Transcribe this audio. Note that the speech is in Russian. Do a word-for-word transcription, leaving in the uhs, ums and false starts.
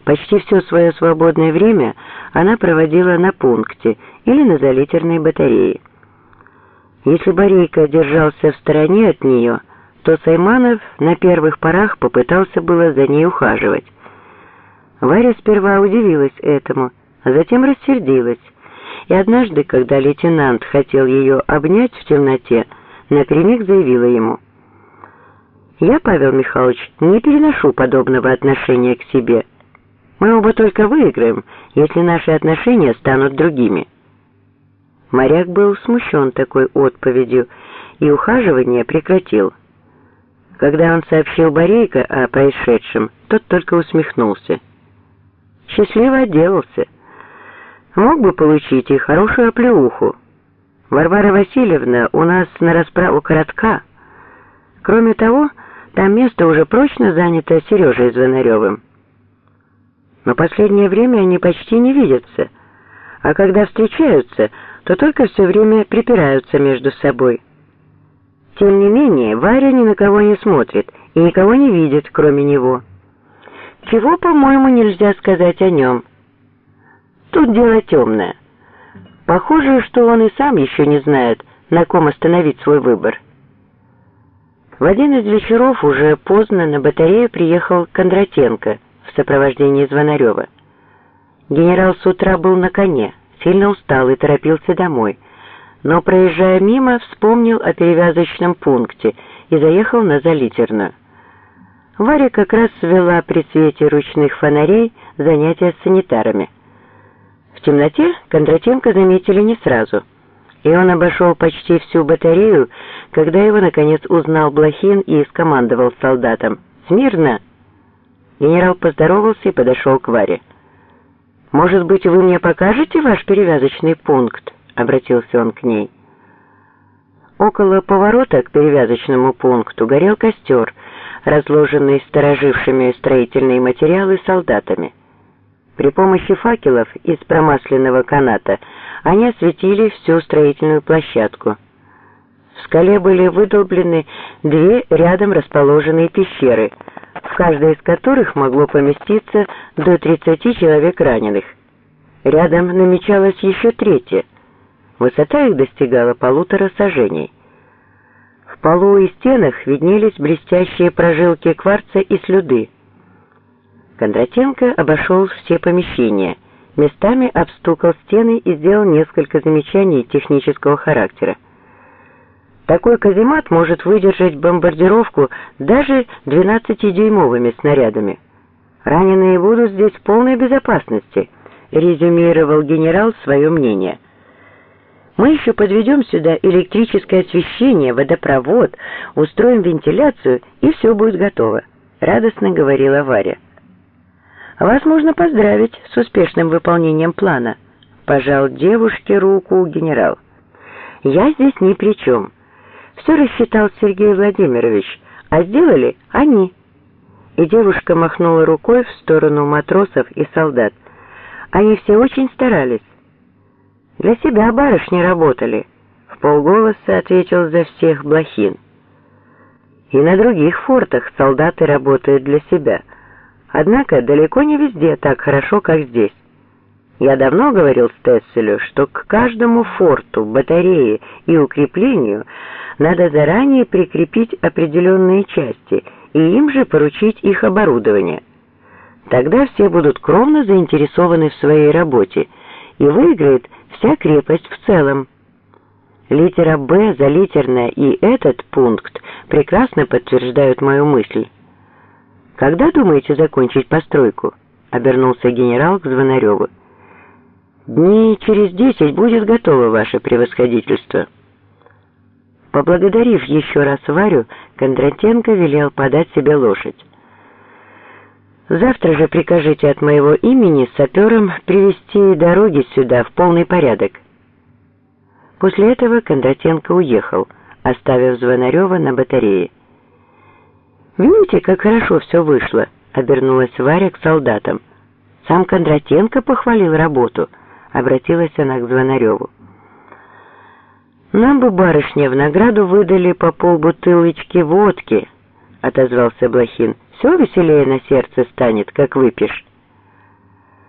Почти все свое свободное время она проводила на пункте или на залитерной батарее. Если Борейка держался в стороне от нее, то Сайманов на первых порах попытался было за ней ухаживать. Варя сперва удивилась этому, а затем рассердилась, и однажды, когда лейтенант хотел ее обнять в темноте, напрямик заявила ему: «Я, Павел Михайлович, не переношу подобного отношения к себе. Мы оба только выиграем, если наши отношения станут другими». Моряк был смущен такой отповедью и ухаживание прекратил. Когда он сообщил Борейко о происшедшем, тот только усмехнулся. Счастливо отделался. Мог бы получить и хорошую оплеуху. Варвара Васильевна у нас на расправу коротка. Кроме того, там место уже прочно занято Сережей Звонаревым. Но последнее время они почти не видятся, а когда встречаются, то только все время припираются между собой. Тем не менее, Варя ни на кого не смотрит и никого не видит, кроме него. Чего, по-моему, нельзя сказать о нем. Тут дело темное. Похоже, что он и сам еще не знает, на ком остановить свой выбор. В один из вечеров уже поздно на батарею приехал Кондратенко в сопровождении Звонарева. Генерал с утра был на коне, сильно устал и торопился домой, но, проезжая мимо, вспомнил о перевязочном пункте и заехал на Залитерную. Варя как раз вела при свете ручных фонарей занятия с санитарами. В темноте Кондратенко заметили не сразу, и он обошел почти всю батарею, когда его, наконец, узнал Блохин и скомандовал солдатам: «Смирно!». Генерал поздоровался и подошел к Варе. «Может быть, вы мне покажете ваш перевязочный пункт?» — обратился он к ней. Около поворота к перевязочному пункту горел костер, разложенный сторожившими строительные материалы солдатами. При помощи факелов из промасленного каната они осветили всю строительную площадку. В скале были выдолблены две рядом расположенные пещеры, в каждой из которых могло поместиться до тридцати человек раненых. Рядом намечалась еще третья. Высота их достигала полутора саженей. В полу и стенах виднелись блестящие прожилки кварца и слюды. Кондратенко обошел все помещения, местами обстукал стены и сделал несколько замечаний технического характера. Такой каземат может выдержать бомбардировку даже двенадцатидюймовыми снарядами. Раненые будут здесь в полной безопасности, резюмировал генерал свое мнение. Мы еще подведем сюда электрическое освещение, водопровод, устроим вентиляцию, и все будет готово, радостно говорила Варя. Вас можно поздравить с успешным выполнением плана, пожал девушке руку генерал. Я здесь ни при чем. Все рассчитал Сергей Владимирович, а сделали они. И девушка махнула рукой в сторону матросов и солдат. Они все очень старались. Для себя барышни работали, в полголоса ответил за всех Блохин. И на других фортах солдаты работают для себя. Однако далеко не везде так хорошо, как здесь. Я давно говорил Стесселю, что к каждому форту, батарее и укреплению надо заранее прикрепить определенные части и им же поручить их оборудование. Тогда все будут кровно заинтересованы в своей работе, и выиграет вся крепость в целом. Литера «Б», залитерная и этот пункт прекрасно подтверждают мою мысль. «Когда думаете закончить постройку?» — обернулся генерал к Звонареву. «Дней через десять будет готово ваше превосходительство». Поблагодарив еще раз Варю, Кондратенко велел подать себе лошадь. «Завтра же прикажите от моего имени саперам привести дороги сюда в полный порядок». После этого Кондратенко уехал, оставив Звонарева на батарее. «Видите, как хорошо все вышло», — обернулась Варя к солдатам. «Сам Кондратенко похвалил работу», — обратилась она к Звонареву. «Нам бы, барышня, в награду выдали по полбутылочки водки», — отозвался Блохин. «Все веселее на сердце станет, как выпьешь».